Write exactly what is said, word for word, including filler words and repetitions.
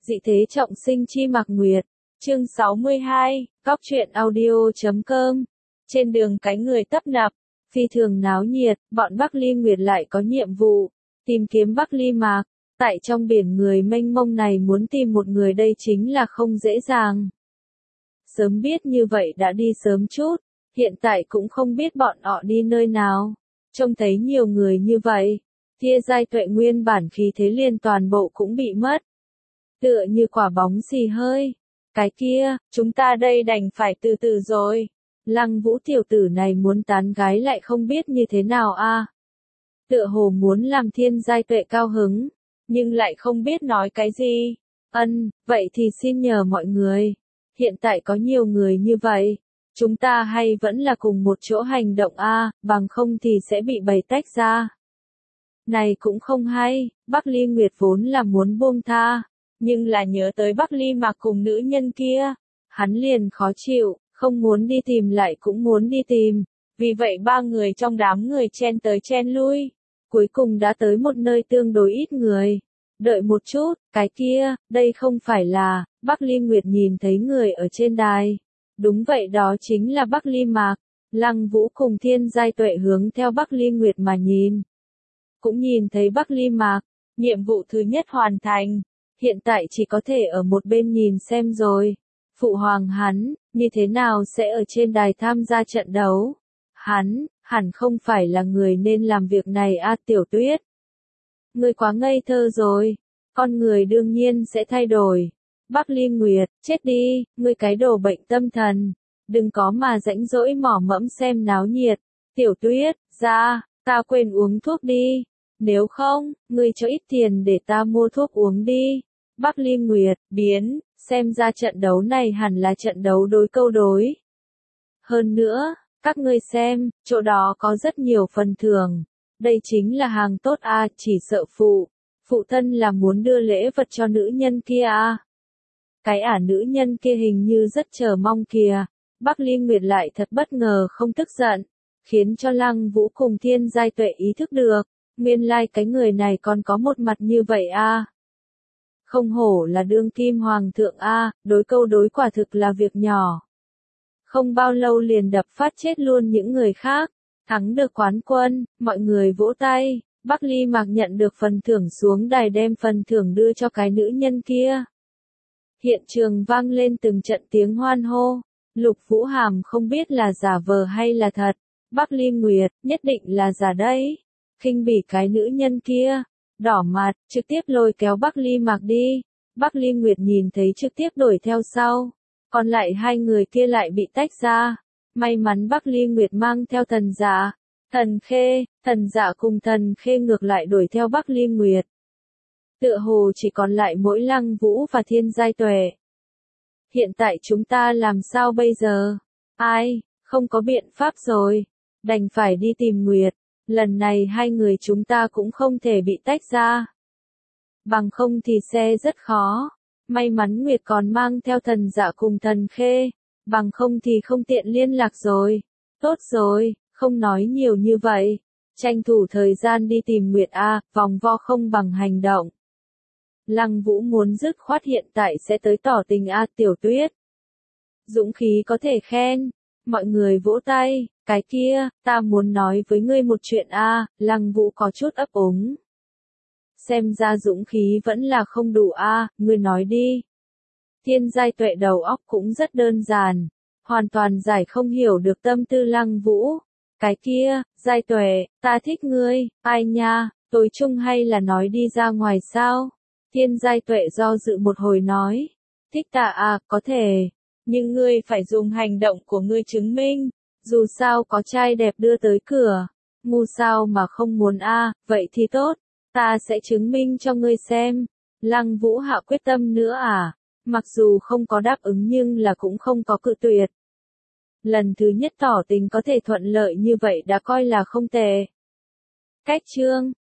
Dị thế trọng sinh chi Mạc Nguyệt. Chương sáu mươi hai, Góc truyện audio.com. Trên đường cái người tấp nập, phi thường náo nhiệt, bọn Bắc Ly Nguyệt lại có nhiệm vụ tìm kiếm Bắc Ly Mạc. Tại trong biển người mênh mông này muốn tìm một người đây chính là không dễ dàng. Sớm biết như vậy đã đi sớm chút, hiện tại cũng không biết bọn họ đi nơi nào. Trông thấy nhiều người như vậy, Tia Giai Tuệ nguyên bản khí thế liền toàn bộ cũng bị mất. Tựa như quả bóng xì hơi. Cái kia, chúng ta đây đành phải từ từ rồi. Lăng Vũ tiểu tử này muốn tán gái lại không biết như thế nào a. À? Tựa hồ muốn làm Thiên Giai Tuệ cao hứng, nhưng lại không biết nói cái gì. Ân, vậy thì xin nhờ mọi người. Hiện tại có nhiều người như vậy, chúng ta hay vẫn là cùng một chỗ hành động a, à, bằng không thì sẽ bị bầy tách ra. Này cũng không hay, Bắc Ly Nguyệt vốn là muốn buông tha, nhưng là nhớ tới Bắc Ly Mạc cùng nữ nhân kia, hắn liền khó chịu, không muốn đi tìm lại cũng muốn đi tìm. Vì vậy ba người trong đám người chen tới chen lui, cuối cùng đã tới một nơi tương đối ít người. Đợi một chút, cái kia, đây không phải là, Bắc Ly Nguyệt nhìn thấy người ở trên đài. Đúng vậy, đó chính là Bắc Ly Mạc. Lăng Vũ cùng Thiên Giai Tuệ hướng theo Bắc Ly Nguyệt mà nhìn. Cũng nhìn thấy Bắc Ly Mạc, nhiệm vụ thứ nhất hoàn thành. Hiện tại chỉ có thể ở một bên nhìn xem rồi. Phụ hoàng hắn, như thế nào sẽ ở trên đài tham gia trận đấu? Hắn, hẳn không phải là người nên làm việc này a. Tiểu Tuyết. Ngươi quá ngây thơ rồi. Con người đương nhiên sẽ thay đổi. Bắc Ly Nguyệt, chết đi, ngươi cái đồ bệnh tâm thần. Đừng có mà rãnh rỗi mỏ mẫm xem náo nhiệt. Tiểu Tuyết, ra, ta quên uống thuốc đi. Nếu không, ngươi cho ít tiền để ta mua thuốc uống đi. Bắc Ly Nguyệt, biến, xem ra trận đấu này hẳn là trận đấu đối câu đối. Hơn nữa, các ngươi xem, chỗ đó có rất nhiều phần thưởng. Đây chính là hàng tốt a, à, chỉ sợ phụ. Phụ thân là muốn đưa lễ vật cho nữ nhân kia a. À. Cái ả nữ nhân kia hình như rất chờ mong kìa. Bắc Ly Nguyệt lại thật bất ngờ không tức giận, khiến cho Lăng Vũ cùng Thiên Giai Tuệ ý thức được. Nguyên lai like cái người này còn có một mặt như vậy a. À. Không hổ là đương kim hoàng thượng a, à, đối câu đối quả thực là việc nhỏ. Không bao lâu liền đập phát chết luôn những người khác, thắng được quán quân, mọi người vỗ tay, Bắc Ly Mạc nhận được phần thưởng xuống đài đem phần thưởng đưa cho cái nữ nhân kia. Hiện trường vang lên từng trận tiếng hoan hô, Lục Vũ Hàm không biết là giả vờ hay là thật, Bắc Ly Nguyệt, nhất định là giả đấy. Khinh bỉ cái nữ nhân kia, đỏ mặt, trực tiếp lôi kéo Bắc Ly Mạc đi. Bắc Ly Nguyệt nhìn thấy trực tiếp đuổi theo sau, còn lại hai người kia lại bị tách ra. May mắn Bắc Ly Nguyệt mang theo Thần Dạ, Thần Khê, Thần Dạ cùng Thần Khê ngược lại đuổi theo Bắc Ly Nguyệt. Tựa hồ chỉ còn lại mỗi Lăng Vũ và Thiên Giai Tuệ. Hiện tại chúng ta làm sao bây giờ? Ai, không có biện pháp rồi, đành phải đi tìm Nguyệt. Lần này hai người chúng ta cũng không thể bị tách ra. Bằng không thì xe rất khó. May mắn Nguyệt còn mang theo Thần Dạ cùng Thần Khê. Bằng không thì không tiện liên lạc rồi. Tốt rồi, không nói nhiều như vậy. Tranh thủ thời gian đi tìm Nguyệt a, vòng vo không bằng hành động. Lăng Vũ muốn dứt khoát hiện tại sẽ tới tỏ tình a. Tiểu Tuyết. Dũng khí có thể khen. Mọi người vỗ tay. Cái kia, ta muốn nói với ngươi một chuyện a. À, Lăng Vũ có chút ấp úng. Xem ra dũng khí vẫn là không đủ a, à, ngươi nói đi. Thiên Giai Tuệ đầu óc cũng rất đơn giản, hoàn toàn giải không hiểu được tâm tư Lăng Vũ. Cái kia, Giai Tuệ, ta thích ngươi, ai nha, tối chung hay là nói đi ra ngoài sao? Thiên Giai Tuệ do dự một hồi nói, thích ta à, có thể, nhưng ngươi phải dùng hành động của ngươi chứng minh. Dù sao có trai đẹp đưa tới cửa, ngu sao mà không muốn a, à, vậy thì tốt, ta sẽ chứng minh cho ngươi xem. Lăng Vũ hạ quyết tâm nữa à, mặc dù không có đáp ứng nhưng là cũng không có cự tuyệt. Lần thứ nhất tỏ tình có thể thuận lợi như vậy đã coi là không tệ. Cách chương